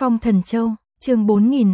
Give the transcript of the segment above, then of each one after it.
Phong Thần Châu, chương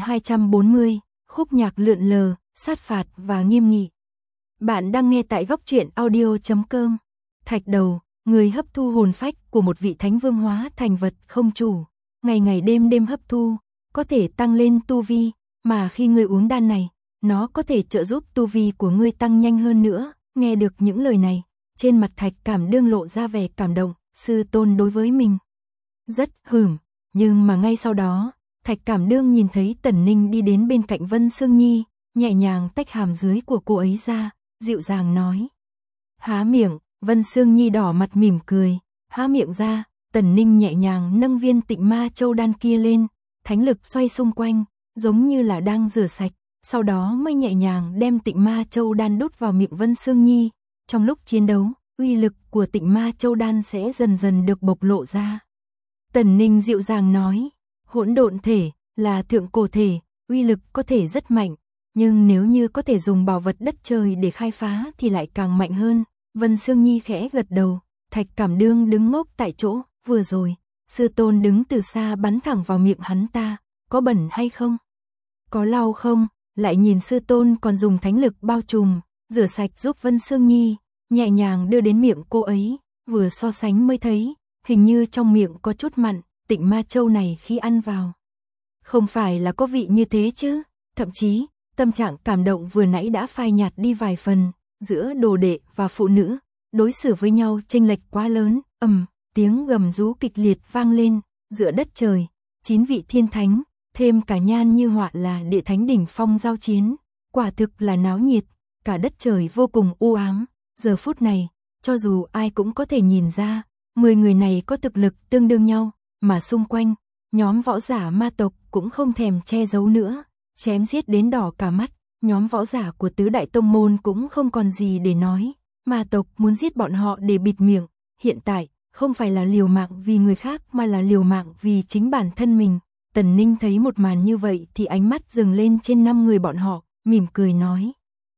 4240, khúc nhạc lượn lờ, sát phạt và nghiêm nghị. Bạn đang nghe tại góc truyện audio.com. Thạch đầu, người hấp thu hồn phách của một vị thánh vương hóa thành vật không chủ, ngày ngày đêm đêm hấp thu, có thể tăng lên tu vi, mà khi ngươi uống đan này, nó có thể trợ giúp tu vi của ngươi tăng nhanh hơn nữa. Nghe được những lời này, trên mặt Thạch Cảm Đương lộ ra vẻ cảm động, sư tôn đối với mình rất nhưng mà ngay sau đó, Thạch Cảm Đương nhìn thấy Tần Ninh đi đến bên cạnh Vân Sương Nhi, nhẹ nhàng tách hàm dưới của cô ấy ra, dịu dàng nói. Há miệng, Vân Sương Nhi đỏ mặt mỉm cười, há miệng ra, Tần Ninh nhẹ nhàng nâng viên Tịnh Ma Châu đan kia lên, thánh lực xoay xung quanh, giống như là đang rửa sạch, sau đó mới nhẹ nhàng đem Tịnh Ma Châu đan đút vào miệng Vân Sương Nhi. Trong lúc chiến đấu, uy lực của Tịnh Ma Châu đan sẽ dần dần được bộc lộ ra. Tần Ninh dịu dàng nói, hỗn độn thể là thượng cổ thể, uy lực có thể rất mạnh, nhưng nếu như có thể dùng bảo vật đất trời để khai phá thì lại càng mạnh hơn. Vân Sương Nhi khẽ gật đầu, Thạch Cảm Đương đứng ngốc tại chỗ, vừa rồi, sư tôn đứng từ xa bắn thẳng vào miệng hắn ta, có bẩn hay không? Có lau không? Lại nhìn sư tôn còn dùng thánh lực bao trùm, rửa sạch giúp Vân Sương Nhi, nhẹ nhàng đưa đến miệng cô ấy, vừa so sánh mới thấy, hình như trong miệng có chút mặn, Tịnh Ma Châu này khi ăn vào. Không phải là có vị như thế chứ, thậm chí, tâm trạng cảm động vừa nãy đã phai nhạt đi vài phần, giữa đồ đệ và phụ nữ, đối xử với nhau chênh lệch quá lớn, tiếng gầm rú kịch liệt vang lên, giữa đất trời, 9 vị thiên thánh, thêm cả Nhan Như Họa là địa thánh đỉnh phong giao chiến, quả thực là náo nhiệt, cả đất trời vô cùng u ám, giờ phút này, cho dù ai cũng có thể nhìn ra, 10 người này có thực lực tương đương nhau, mà xung quanh, nhóm võ giả ma tộc cũng không thèm che giấu nữa, chém giết đến đỏ cả mắt, nhóm võ giả của tứ đại tông môn cũng không còn gì để nói, ma tộc muốn giết bọn họ để bịt miệng, hiện tại, không phải là liều mạng vì người khác mà là liều mạng vì chính bản thân mình. Tần Ninh thấy một màn như vậy thì ánh mắt dừng lên trên 5 người bọn họ, mỉm cười nói.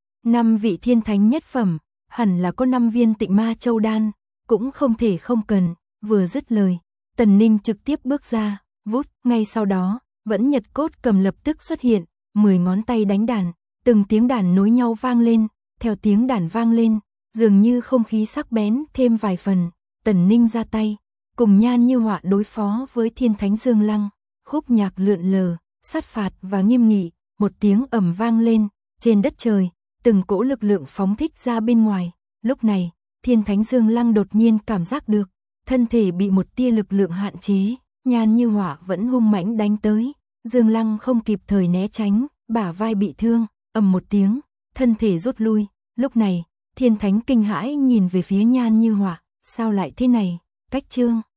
5 vị thiên thánh nhất phẩm, hẳn là có 5 viên Tịnh Ma Châu đan, cũng không thể không cần. Vừa dứt lời, Tần Ninh trực tiếp bước ra, vút, ngay sau đó, Vẫn Nhật Cốt Cầm lập tức xuất hiện, 10 ngón tay đánh đàn, từng tiếng đàn nối nhau vang lên, theo tiếng đàn vang lên, dường như không khí sắc bén thêm vài phần. Tần Ninh ra tay, cùng Nhan Như Họa đối phó với Thiên Thánh Dương Lăng, khúc nhạc lượn lờ, sát phạt và nghiêm nghị, một tiếng ầm vang lên, trên đất trời, từng cỗ lực lượng phóng thích ra bên ngoài. Lúc này, Thiên Thánh Dương Lăng đột nhiên cảm giác được, thân thể bị một tia lực lượng hạn chế, Nhan Như Họa vẫn hung mãnh đánh tới, Dương Lăng không kịp thời né tránh, bả vai bị thương, ầm một tiếng, thân thể rút lui. Lúc này, Thiên Thánh kinh hãi nhìn về phía Nhan Như Họa, sao lại thế này? Cách chương